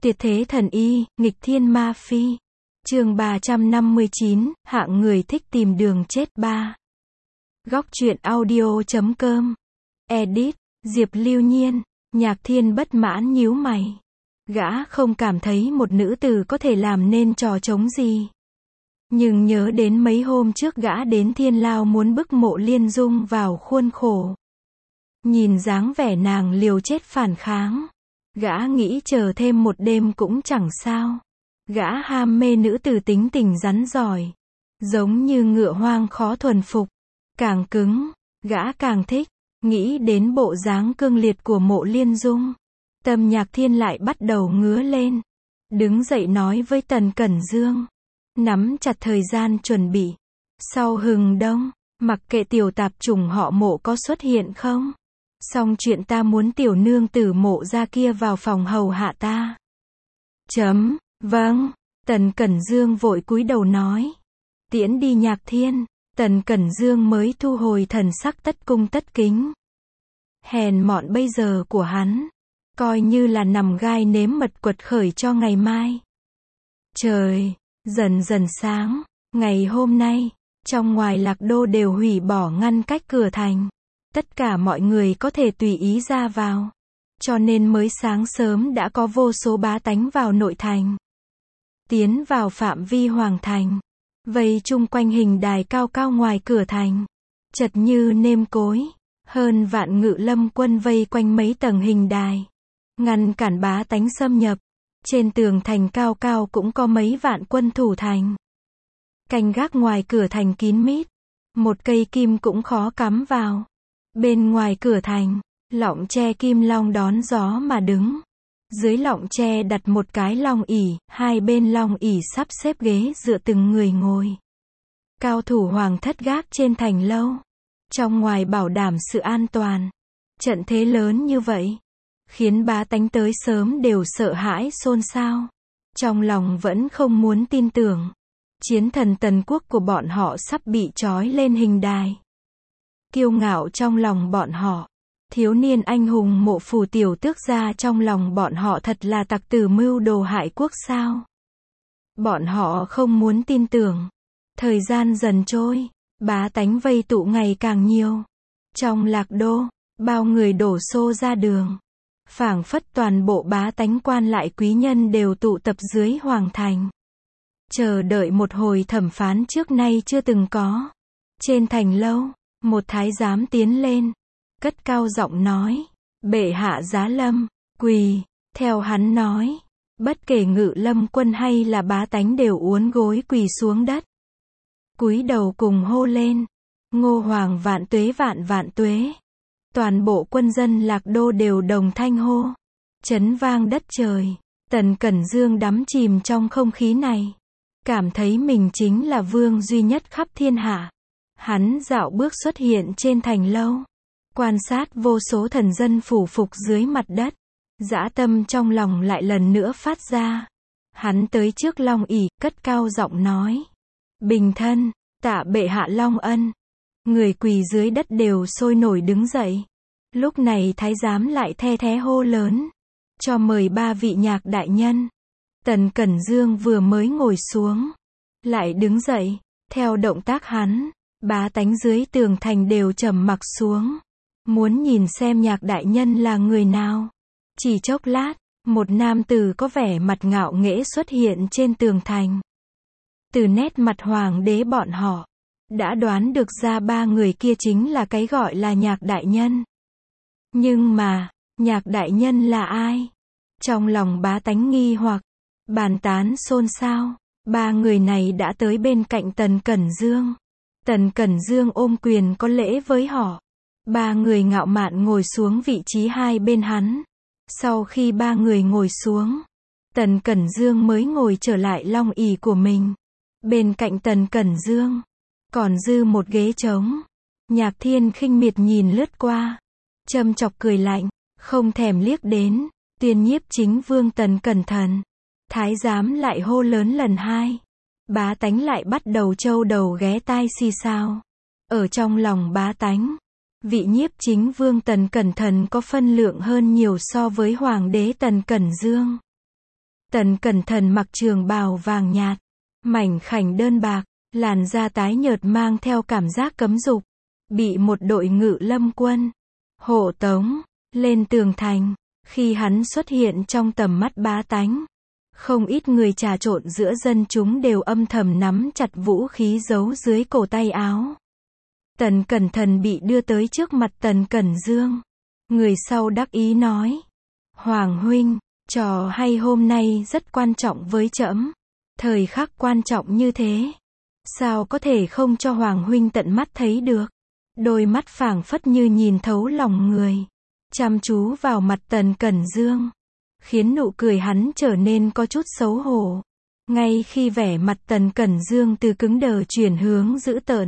Tuyệt thế thần y, nghịch thiên ma phi. Chương 359, hạng người thích tìm đường chết 3. Góc truyện audio.com. Edit, Diệp Lưu Nhiên. Nhạc Thiên bất mãn nhíu mày. Gã không cảm thấy một nữ tử có thể làm nên trò trống gì. Nhưng nhớ đến mấy hôm trước gã đến Thiên Lao muốn bức Mộ Liên Dung vào khuôn khổ. Nhìn dáng vẻ nàng liều chết phản kháng. Gã nghĩ chờ thêm một đêm cũng chẳng sao. Gã ham mê nữ tử tính tình rắn giỏi. Giống như ngựa hoang khó thuần phục. Càng cứng, gã càng thích. Nghĩ đến bộ dáng cương liệt của Mộ Liên Dung. Tâm Nhạc Thiên lại bắt đầu ngứa lên. Đứng dậy nói với Tần Cẩn Dương. Nắm chặt thời gian chuẩn bị. Sau hừng đông, mặc kệ tiểu tạp chủng họ Mộ có xuất hiện không. Xong chuyện ta muốn tiểu nương tử Mộ ra kia vào phòng hầu hạ ta. Vâng. Tần Cẩn Dương vội cúi đầu nói. Tiễn đi Nhạc Thiên. Tần Cẩn Dương mới thu hồi thần sắc tất cung tất kính. Hèn mọn bây giờ của hắn. Coi như là nằm gai nếm mật quật khởi cho ngày mai. Trời, dần dần sáng. Ngày hôm nay, trong ngoài Lạc Đô đều hủy bỏ ngăn cách cửa thành. Tất cả mọi người có thể tùy ý ra vào. Cho nên mới sáng sớm đã có vô số bá tánh vào nội thành. Tiến vào phạm vi hoàng thành. Vây chung quanh hình đài cao cao ngoài cửa thành. Chật như nêm cối. Hơn vạn ngự lâm quân vây quanh mấy tầng hình đài. Ngăn cản bá tánh xâm nhập. Trên tường thành cao cao cũng có mấy vạn quân thủ thành. Canh gác ngoài cửa thành kín mít. Một cây kim cũng khó cắm vào. Bên ngoài cửa thành, lọng tre kim long đón gió mà đứng. Dưới lọng tre đặt một cái long ỷ, hai bên long ỷ sắp xếp ghế dựa từng người ngồi. Cao thủ hoàng thất gác trên thành lâu. Trong ngoài bảo đảm sự an toàn. Trận thế lớn như vậy, khiến bá tánh tới sớm đều sợ hãi xôn xao. Trong lòng vẫn không muốn tin tưởng. Chiến thần Tần quốc của bọn họ sắp bị trói lên hình đài. Kiêu ngạo trong lòng bọn họ. Thiếu niên anh hùng Mộ Phủ tiểu tước gia trong lòng bọn họ thật là tặc tử mưu đồ hại quốc sao. Bọn họ không muốn tin tưởng. Thời gian dần trôi, bá tánh vây tụ ngày càng nhiều. Trong Lạc Đô, bao người đổ xô ra đường. Phảng phất toàn bộ bá tánh quan lại quý nhân đều tụ tập dưới hoàng thành. Chờ đợi một hồi thẩm phán trước nay chưa từng có. Trên thành lâu, một thái giám tiến lên. Cất cao giọng nói. Bệ hạ giá lâm, quỳ. Theo hắn nói. Bất kể ngự lâm quân hay là bá tánh đều uốn gối quỳ xuống đất. Cúi đầu cùng hô lên. Ngô Hoàng vạn tuế vạn vạn tuế. Toàn bộ quân dân Lạc Đô đều đồng thanh hô. Chấn vang đất trời. Tần Cẩn Dương đắm chìm trong không khí này. Cảm thấy mình chính là vương duy nhất khắp thiên hạ. Hắn dạo bước xuất hiện trên thành lâu. Quan sát vô số thần dân phủ phục dưới mặt đất. Dã tâm trong lòng lại lần nữa phát ra. Hắn tới trước long ỷ, cất cao giọng nói. Bình thân, tạ bệ hạ long ân. Người quỳ dưới đất đều sôi nổi đứng dậy. Lúc này thái giám lại the thé hô lớn. Cho mời 3 vị nhạc đại nhân. Tần Cẩn Dương vừa mới ngồi xuống. Lại đứng dậy. Theo động tác hắn, bá tánh dưới tường thành đều trầm mặc xuống. Muốn nhìn xem nhạc đại nhân là người nào. Chỉ chốc lát, một nam tử có vẻ mặt ngạo nghễ xuất hiện trên tường thành. Từ nét mặt hoàng đế bọn họ, đã đoán được ra 3 người kia chính là cái gọi là nhạc đại nhân. Nhưng mà, nhạc đại nhân là ai? Trong lòng bá tánh nghi hoặc, bàn tán xôn xao. 3 người này đã tới bên cạnh Tần Cẩn Dương. Tần Cẩn Dương ôm quyền có lễ với họ. 3 người ngạo mạn ngồi xuống vị trí hai bên hắn. Sau khi 3 người ngồi xuống, Tần Cẩn Dương mới ngồi trở lại long ỷ của mình. Bên cạnh Tần Cẩn Dương, còn dư một ghế trống. Nhạc Thiên khinh miệt nhìn lướt qua. Châm chọc cười lạnh, không thèm liếc đến. Tuyên nhiếp chính vương Tần cẩn thận. Thái giám lại hô lớn lần 2. Bá tánh lại bắt đầu trâu đầu ghé tai xì xào. Ở trong lòng bá tánh, vị nhiếp chính vương Tần cẩn thận có phân lượng hơn nhiều so với hoàng đế Tần Cẩn Dương. Tần Cẩn Thận mặc trường bào vàng nhạt, mảnh khảnh đơn bạc, làn da tái nhợt mang theo cảm giác cấm dục, bị một đội ngự lâm quân hộ tống lên tường thành. Khi hắn xuất hiện trong tầm mắt bá tánh, không ít người trà trộn giữa dân chúng đều âm thầm nắm chặt vũ khí giấu dưới cổ tay áo. Tần Cẩn Thận bị đưa tới trước mặt Tần Cẩn Dương. Người sau đắc ý nói: Hoàng huynh, trò hay hôm nay rất quan trọng với trẫm. Thời khắc quan trọng như thế, sao có thể không cho Hoàng huynh tận mắt thấy được. Đôi mắt phảng phất như nhìn thấu lòng người, chăm chú vào mặt Tần Cẩn Dương, khiến nụ cười hắn trở nên có chút xấu hổ. Ngay khi vẻ mặt Tần Cẩn Dương từ cứng đờ chuyển hướng dữ tợn,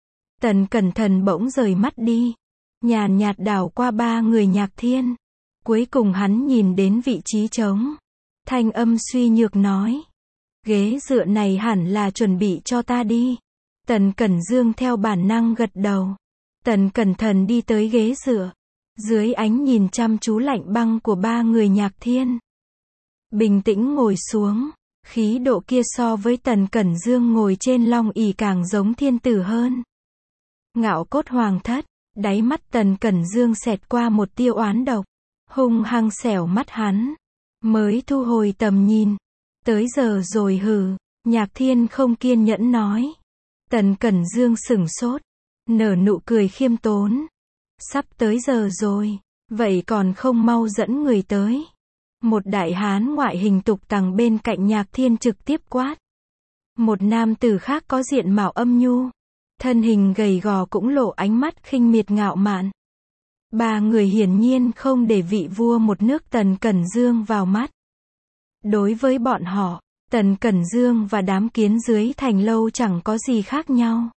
Tần Cẩn Thận bỗng rời mắt đi, nhàn nhạt đảo qua ba người Nhạc Thiên. Cuối cùng hắn nhìn đến vị trí trống. Thanh âm suy nhược nói: Ghế dựa này hẳn là chuẩn bị cho ta đi. Tần Cẩn Dương theo bản năng gật đầu. Tần Cẩn Thận đi tới ghế dựa. Dưới ánh nhìn chăm chú lạnh băng của ba người Nhạc Thiên, bình tĩnh ngồi xuống. Khí độ kia so với Tần Cẩn Dương ngồi trên long ỷ càng giống thiên tử hơn. Ngạo cốt hoàng thất. Đáy mắt Tần Cẩn Dương xẹt qua một tia oán độc, hung hăng xẻo mắt hắn, mới thu hồi tầm nhìn. Tới giờ rồi hừ. Nhạc Thiên không kiên nhẫn nói. Tần Cẩn Dương sửng sốt, nở nụ cười khiêm tốn. Sắp tới giờ rồi, vậy còn không mau dẫn người tới. Một đại hán ngoại hình tục tằng bên cạnh Nhạc Thiên trực tiếp quát. Một nam tử khác có diện mạo âm nhu, thân hình gầy gò cũng lộ ánh mắt khinh miệt ngạo mạn. Ba người hiển nhiên không để vị vua một nước Tần Cẩn Dương vào mắt. Đối với bọn họ, Tần Cẩn Dương và đám kiến dưới thành lâu chẳng có gì khác nhau.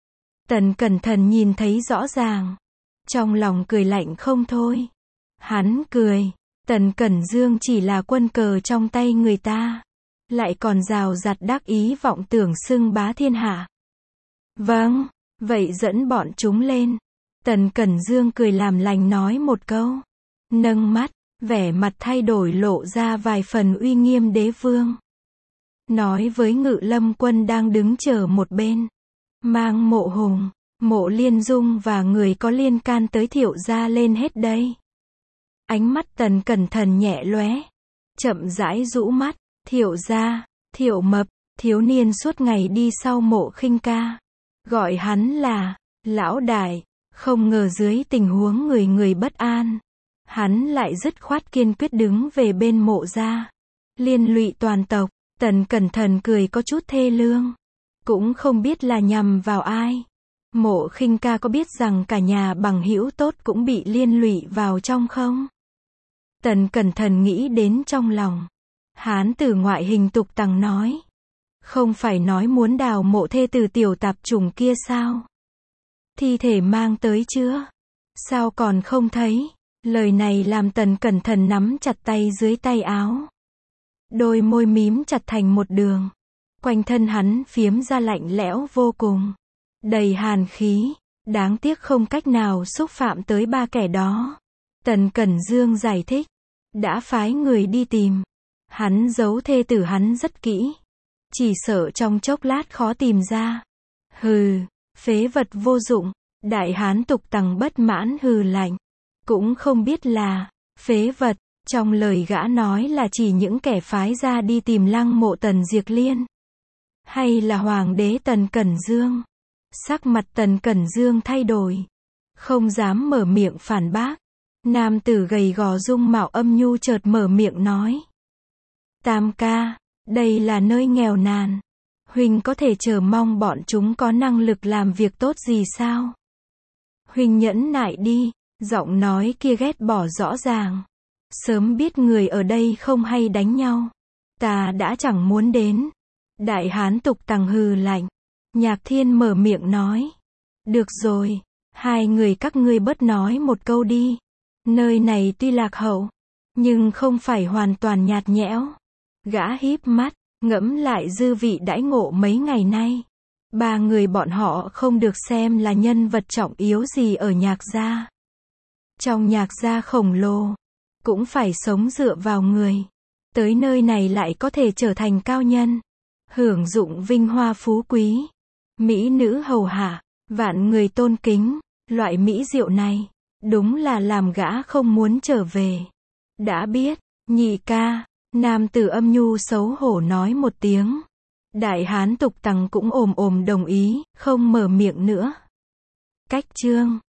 Tần Cẩn Thận nhìn thấy rõ ràng, trong lòng cười lạnh không thôi. Hắn cười, Tần Cẩn Dương chỉ là quân cờ trong tay người ta, lại còn rào rạt đắc ý vọng tưởng xưng bá thiên hạ. Vâng, vậy dẫn bọn chúng lên. Tần Cẩn Dương cười làm lành nói một câu, nâng mắt, vẻ mặt thay đổi lộ ra vài phần uy nghiêm đế vương. Nói với ngự lâm quân đang đứng chờ một bên, mang Mộ Hùng, Mộ Liên Dung và người có liên can tới Thiệu gia lên hết đây. Ánh mắt Tần Cẩn Thận nhẹ lóe, chậm rãi rũ mắt. Thiệu gia, Thiệu Mập, thiếu niên suốt ngày đi sau Mộ Khinh Ca, gọi hắn là lão đại. Không ngờ dưới tình huống người người bất an, hắn lại dứt khoát kiên quyết đứng về bên Mộ gia, liên lụy toàn tộc. Tần Cẩn Thận cười có chút thê lương, cũng không biết là nhằm vào ai. Mộ Khinh Ca có biết rằng cả nhà bằng hữu tốt cũng bị liên lụy vào trong không? Tần Cẩn Thận nghĩ đến trong lòng. Hán tử ngoại hình tục tằng nói, không phải nói muốn đào mộ thê từ tiểu tạp chủng kia sao? Thi thể mang tới chưa? Sao còn không thấy? Lời này làm Tần Cẩn Thận nắm chặt tay dưới tay áo. Đôi môi mím chặt thành một đường. Quanh thân hắn phiếm ra lạnh lẽo vô cùng, đầy hàn khí. Đáng tiếc không cách nào xúc phạm tới ba kẻ đó. Tần Cẩn Dương giải thích, đã phái người đi tìm. Hắn giấu thê tử hắn rất kỹ, chỉ sợ trong chốc lát khó tìm ra. Hừ, phế vật vô dụng. Đại hán tục tằng bất mãn hừ lạnh. Cũng không biết là phế vật, trong lời gã nói là chỉ những kẻ phái ra đi tìm lăng mộ Tần Diệp Liên, hay là hoàng đế Tần Cẩn Dương? Sắc mặt Tần Cẩn Dương thay đổi, không dám mở miệng phản bác. Nam tử gầy gò dung mạo âm nhu chợt mở miệng nói. Tam ca, đây là nơi nghèo nàn. Huynh có thể chờ mong bọn chúng có năng lực làm việc tốt gì sao? Huynh nhẫn nại đi. Giọng nói kia ghét bỏ rõ ràng. Sớm biết người ở đây không hay đánh nhau, ta đã chẳng muốn đến. Đại hán tục tằng hừ lạnh. Nhạc Thiên mở miệng nói. Được rồi, hai người các ngươi bớt nói một câu đi. Nơi này tuy lạc hậu, nhưng không phải hoàn toàn nhạt nhẽo. Gã híp mắt, ngẫm lại dư vị đãi ngộ mấy ngày nay. Ba người bọn họ không được xem là nhân vật trọng yếu gì ở Nhạc gia. Trong Nhạc gia khổng lồ, cũng phải sống dựa vào người. tới nơi này lại có thể trở thành cao nhân, hưởng dụng vinh hoa phú quý, mỹ nữ hầu hạ, vạn người tôn kính, loại mỹ diệu này, đúng là làm gã không muốn trở về. Đã biết, nhị ca, nam tử âm nhu xấu hổ nói một tiếng. Đại hán tục tằng cũng ồm ồm đồng ý, không mở miệng nữa. Cách chương